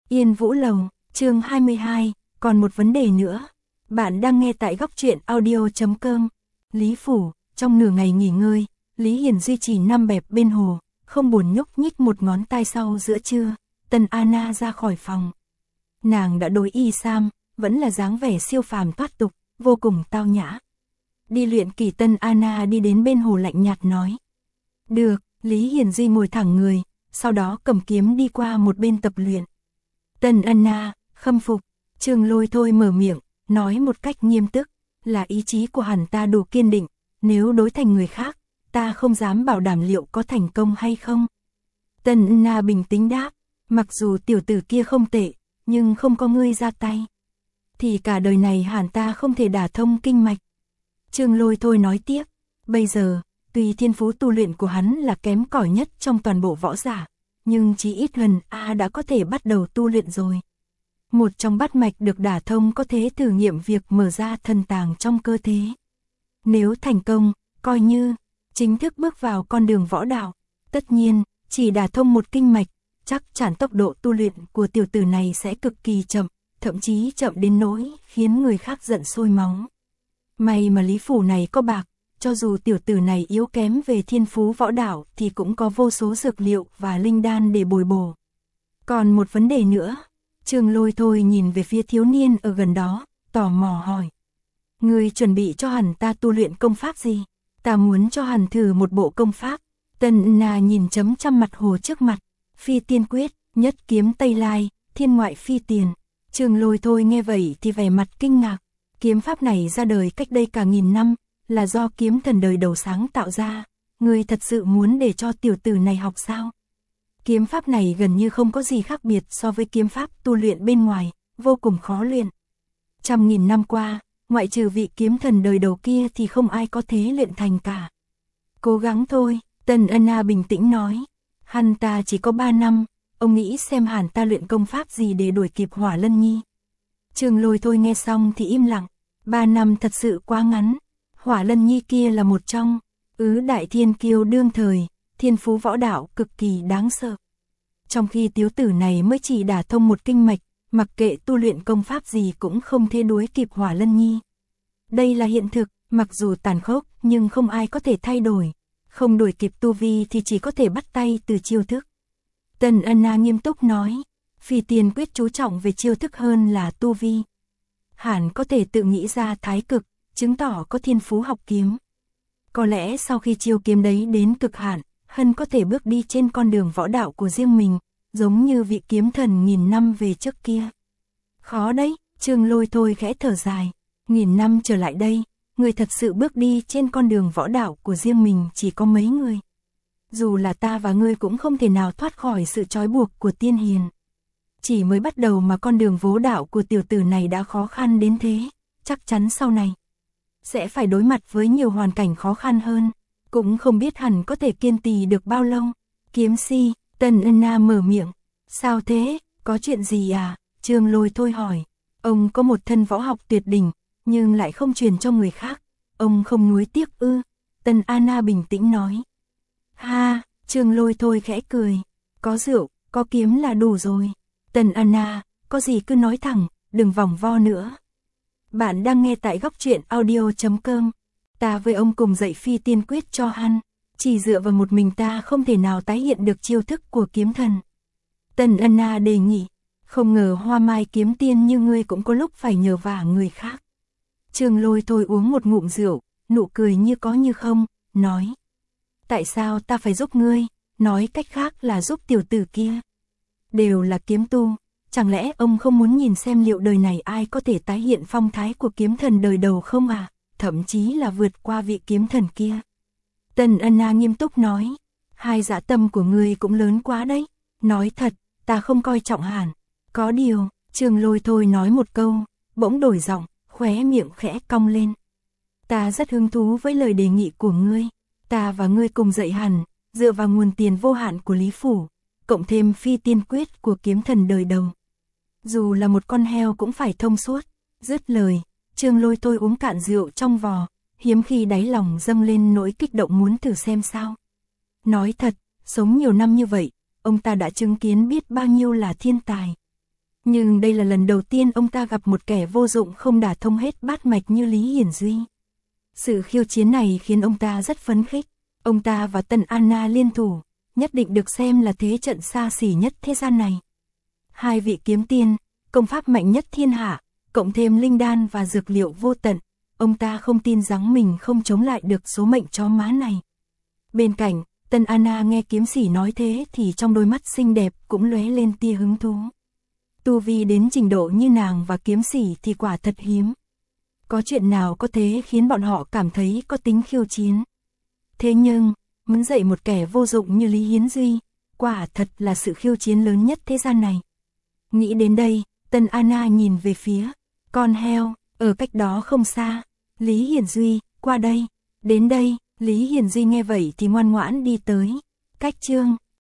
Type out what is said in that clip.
Yên Vũ Lầu, chương 22, còn một vấn đề nữa. Bạn đang nghe tại góc truyện audio.com. Lý Phủ, trong nửa ngày nghỉ ngơi, Lý Hiền duy trì nằm bẹp bên hồ, không buồn nhúc nhích một ngón tay sau giữa trưa, Tần Anna ra khỏi phòng. Nàng đã đổi y sam, vẫn là dáng vẻ siêu phàm thoát tục, vô cùng tao nhã. Đi luyện kỳ Tần Anna đi đến bên hồ lạnh nhạt nói. Được, Lý Hiền duy ngồi thẳng người, sau đó cầm kiếm đi qua một bên tập luyện. Tần Anna, khâm phục, Trường Lôi thôi mở miệng, nói một cách nghiêm túc, là ý chí của hắn ta đủ kiên định, nếu đối thành người khác, ta không dám bảo đảm liệu có thành công hay không. Tần Anna bình tĩnh đáp, mặc dù tiểu tử kia không tệ, nhưng không có ngươi ra tay, thì cả đời này hắn ta không thể đả thông kinh mạch. Trường Lôi thôi nói tiếp, bây giờ, tuy thiên phú tu luyện của hắn là kém cỏi nhất trong toàn bộ võ giả, nhưng chí ít gần đã có thể bắt đầu tu luyện rồi. Một trong bát mạch được đả thông có thể thử nghiệm việc mở ra thần tàng trong cơ thể. Nếu thành công, coi như chính thức bước vào con đường võ đạo. Tất nhiên, chỉ đả thông một kinh mạch, chắc chắn tốc độ tu luyện của tiểu tử này sẽ cực kỳ chậm, thậm chí chậm đến nỗi khiến người khác giận sôi máu. May mà Lý Phủ này có bạc, cho dù tiểu tử này yếu kém về thiên phú võ đạo thì cũng có vô số dược liệu và linh đan để bồi bổ. Còn một vấn đề nữa, Trường Lôi thôi nhìn về phía thiếu niên ở gần đó, tò mò hỏi. Ngươi chuẩn bị cho hắn ta tu luyện công pháp gì? Ta muốn cho hắn thử một bộ công pháp. Tần Anna nhìn chấm trăm mặt hồ trước mặt, Phi Tiên Quyết, Nhất Kiếm Tây Lai, Thiên Ngoại Phi Tiền. Trường Lôi thôi nghe vậy thì vẻ mặt kinh ngạc. Kiếm pháp này ra đời cách đây cả nghìn năm, là do kiếm thần đời đầu sáng tạo ra. Ngươi thật sự muốn để cho tiểu tử này học sao? Kiếm pháp này gần như không có gì khác biệt so với kiếm pháp tu luyện bên ngoài, vô cùng khó luyện. Trăm nghìn năm qua, ngoại trừ vị kiếm thần đời đầu kia thì không ai có thể luyện thành cả. Cố gắng thôi, Tần Anna bình tĩnh nói. Hắn ta chỉ có 3 năm, ông nghĩ xem hắn ta luyện công pháp gì để đuổi kịp Hỏa Lân Nhi. Trường Lôi thôi nghe xong thì im lặng, 3 năm thật sự quá ngắn. Hỏa Lân Nhi kia là một trong đại thiên kiêu đương thời, thiên phú võ đạo cực kỳ đáng sợ. Trong khi tiểu tử này mới chỉ đả thông một kinh mạch, mặc kệ tu luyện công pháp gì cũng không thể đuổi kịp Hỏa Lân Nhi. Đây là hiện thực, mặc dù tàn khốc nhưng không ai có thể thay đổi. Không đuổi kịp tu vi thì chỉ có thể bắt tay từ chiêu thức. Tần Anna nghiêm túc nói, Phi Tiên Quyết chú trọng về chiêu thức hơn là tu vi. Hẳn có thể tự nghĩ ra thái cực, chứng tỏ có thiên phú học kiếm. Có lẽ sau khi chiêu kiếm đấy đến cực hạn, hắn có thể bước đi trên con đường võ đạo của riêng mình, giống như vị kiếm thần nghìn năm về trước kia. Khó đấy, Trường Lôi thôi khẽ thở dài, nghìn năm trở lại đây, người thật sự bước đi trên con đường võ đạo của riêng mình chỉ có mấy người. Dù là ta và ngươi cũng không thể nào thoát khỏi sự trói buộc của tiên hiền. Chỉ mới bắt đầu mà con đường võ đạo của tiểu tử này đã khó khăn đến thế, chắc chắn sau này sẽ phải đối mặt với nhiều hoàn cảnh khó khăn hơn, cũng không biết hẳn có thể kiên trì được bao lâu. Kiếm si, Tần Anna mở miệng, sao thế, có chuyện gì à? Trường Lôi thôi hỏi, ông có một thân võ học tuyệt đỉnh, nhưng lại không truyền cho người khác, ông không nuối tiếc ư? Tần Anna bình tĩnh nói. Ha, Trường Lôi thôi khẽ cười, có rượu, có kiếm là đủ rồi. Tần Anna, có gì cứ nói thẳng, đừng vòng vo nữa. Bạn đang nghe tại góc truyện audio.com. Ta với ông cùng dạy Phi Tiên Quyết cho hắn, chỉ dựa vào một mình ta không thể nào tái hiện được chiêu thức của kiếm thần. Tần Anna đề nghị, không ngờ Hoa Mai kiếm tiên như ngươi cũng có lúc phải nhờ vả người khác. Trường Lôi thôi uống một ngụm rượu, nụ cười như có như không, nói. Tại sao ta phải giúp ngươi, nói cách khác là giúp tiểu tử kia. Đều là kiếm tu, chẳng lẽ ông không muốn nhìn xem liệu đời này ai có thể tái hiện phong thái của kiếm thần đời đầu không à? Thậm chí là vượt qua vị kiếm thần kia. Tần Anna nghiêm túc nói, hai dạ tâm của ngươi cũng lớn quá đấy. Nói thật, ta không coi trọng hẳn. Có điều, Trường Lôi thôi nói một câu, bỗng đổi giọng, khóe miệng khẽ cong lên. Ta rất hứng thú với lời đề nghị của ngươi. Ta và ngươi cùng dạy hẳn, dựa vào nguồn tiền vô hạn của Lý Phủ, cộng thêm Phi Tiên Quyết của kiếm thần đời đầu. Dù là một con heo cũng phải thông suốt. Dứt lời, Trường Lôi thôi uống cạn rượu trong vò, hiếm khi đáy lòng dâng lên nỗi kích động muốn thử xem sao. Nói thật, sống nhiều năm như vậy, ông ta đã chứng kiến biết bao nhiêu là thiên tài. Nhưng đây là lần đầu tiên ông ta gặp một kẻ vô dụng không đả thông hết bát mạch như Lý Hiển Duy. Sự khiêu chiến này khiến ông ta rất phấn khích. Ông ta và Tần Anna liên thủ, nhất định được xem là thế trận xa xỉ nhất thế gian này. Hai vị kiếm tiên, công pháp mạnh nhất thiên hạ, cộng thêm linh đan và dược liệu vô tận, ông ta không tin rằng mình không chống lại được số mệnh chó má này. Bên cạnh, Tần Anna nghe kiếm sĩ nói thế thì trong đôi mắt xinh đẹp cũng lóe lên tia hứng thú. Tu vi đến trình độ như nàng và kiếm sĩ thì quả thật hiếm. Có chuyện nào có thể khiến bọn họ cảm thấy có tính khiêu chiến. Thế nhưng, muốn dạy một kẻ vô dụng như Lý Hiển Duy, quả thật là sự khiêu chiến lớn nhất thế gian này. Nghĩ đến đây, Tần Anna nhìn về phía con heo, ở cách đó không xa. Lý Hiển Duy, qua đây. Đến đây, Lý Hiển Duy nghe vậy thì ngoan ngoãn đi tới. Cách chương